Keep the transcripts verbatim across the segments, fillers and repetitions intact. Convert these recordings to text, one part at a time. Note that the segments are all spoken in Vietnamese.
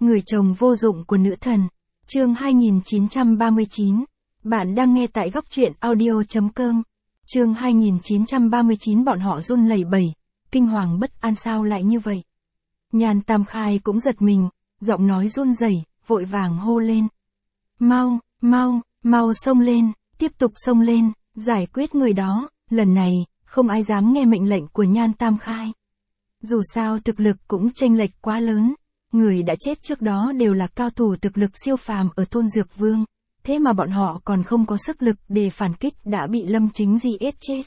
Người chồng vô dụng của nữ thần. Chương hai nghìn chín trăm ba mươi chín. Bạn đang nghe tại góc truyện audio chấm com. Chương hai nghìn chín trăm ba mươi chín. Bọn họ run lẩy bẩy, kinh hoàng bất an, sao lại như vậy? Nhan Tam Khai cũng giật mình, giọng nói run rẩy, vội vàng hô lên. Mau, mau, mau xông lên, tiếp tục xông lên, giải quyết người đó. Lần này, không ai dám nghe mệnh lệnh của Nhan Tam Khai. Dù sao thực lực cũng chênh lệch quá lớn. Người đã chết trước đó đều là cao thủ thực lực siêu phàm ở thôn Dược Vương. Thế mà bọn họ còn không có sức lực để phản kích đã bị Lâm Chính Di ết chết.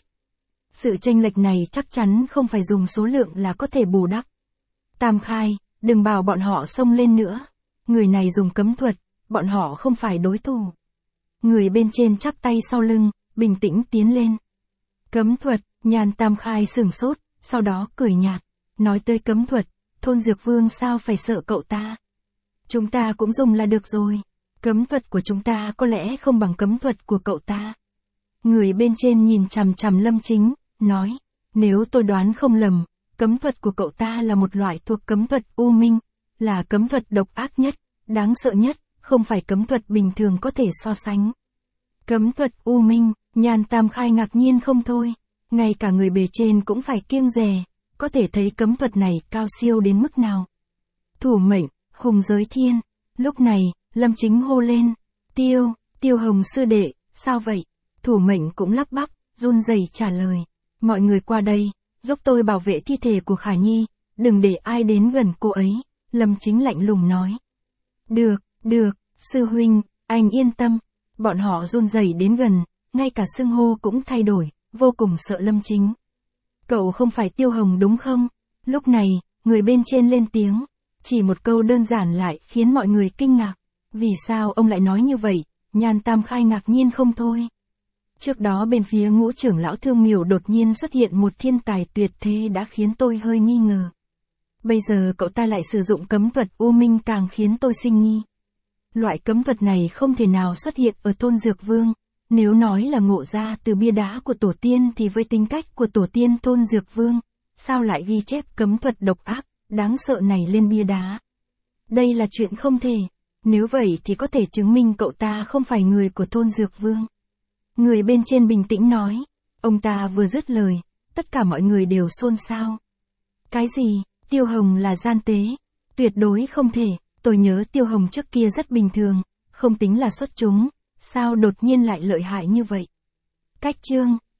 Sự chênh lệch này chắc chắn không phải dùng số lượng là có thể bù đắp. Tam Khai, đừng bảo bọn họ xông lên nữa. Người này dùng cấm thuật, bọn họ không phải đối thủ. Người bên trên chắp tay sau lưng, bình tĩnh tiến lên. Cấm thuật, Nhan Tam Khai sửng sốt, sau đó cười nhạt. Nói tới cấm thuật, thôn Dược Vương sao phải sợ cậu ta? Chúng ta cũng dùng là được rồi. Cấm thuật của chúng ta có lẽ không bằng cấm thuật của cậu ta. Người bên trên nhìn chằm chằm Lâm Chính, nói, nếu tôi đoán không lầm, cấm thuật của cậu ta là một loại thuộc cấm thuật u minh, là cấm thuật độc ác nhất, đáng sợ nhất, không phải cấm thuật bình thường có thể so sánh. Cấm thuật u minh, Nhan Tam Khai ngạc nhiên không thôi, ngay cả người bề trên cũng phải kiêng dè, có thể thấy cấm thuật này cao siêu đến mức nào. Thủ mệnh, hùng giới thiên. Lúc này, Lâm Chính hô lên, Tiêu, Tiêu Hồng sư đệ, sao vậy? Thủ mệnh cũng lắp bắp, run rẩy trả lời, mọi người qua đây, giúp tôi bảo vệ thi thể của Khả Nhi, đừng để ai đến gần cô ấy. Lâm Chính lạnh lùng nói. Được, được, sư huynh, anh yên tâm. Bọn họ run rẩy đến gần, ngay cả xưng hô cũng thay đổi, vô cùng sợ Lâm Chính. Cậu không phải Tiêu Hồng đúng không? Lúc này, người bên trên lên tiếng. Chỉ một câu đơn giản lại khiến mọi người kinh ngạc. Vì sao ông lại nói như vậy? Nhan Tam Khai ngạc nhiên không thôi. Trước đó bên phía Ngũ trưởng lão Thương Miểu đột nhiên xuất hiện một thiên tài tuyệt thế đã khiến tôi hơi nghi ngờ. Bây giờ cậu ta lại sử dụng cấm thuật u minh càng khiến tôi sinh nghi. Loại cấm thuật này không thể nào xuất hiện ở thôn Dược Vương. Nếu nói là ngộ ra từ bia đá của tổ tiên thì với tính cách của tổ tiên thôn Dược Vương, sao lại ghi chép cấm thuật độc ác, đáng sợ này lên bia đá? Đây là chuyện không thể. Nếu vậy thì có thể chứng minh cậu ta không phải người của thôn Dược Vương. Người bên trên bình tĩnh nói. Ông ta vừa dứt lời, tất cả mọi người đều xôn xao. Cái gì? Tiêu Hồng là gian tế? Tuyệt đối không thể. Tôi nhớ Tiêu Hồng trước kia rất bình thường, không tính là xuất chúng. Sao đột nhiên lại lợi hại như vậy? Cách chương,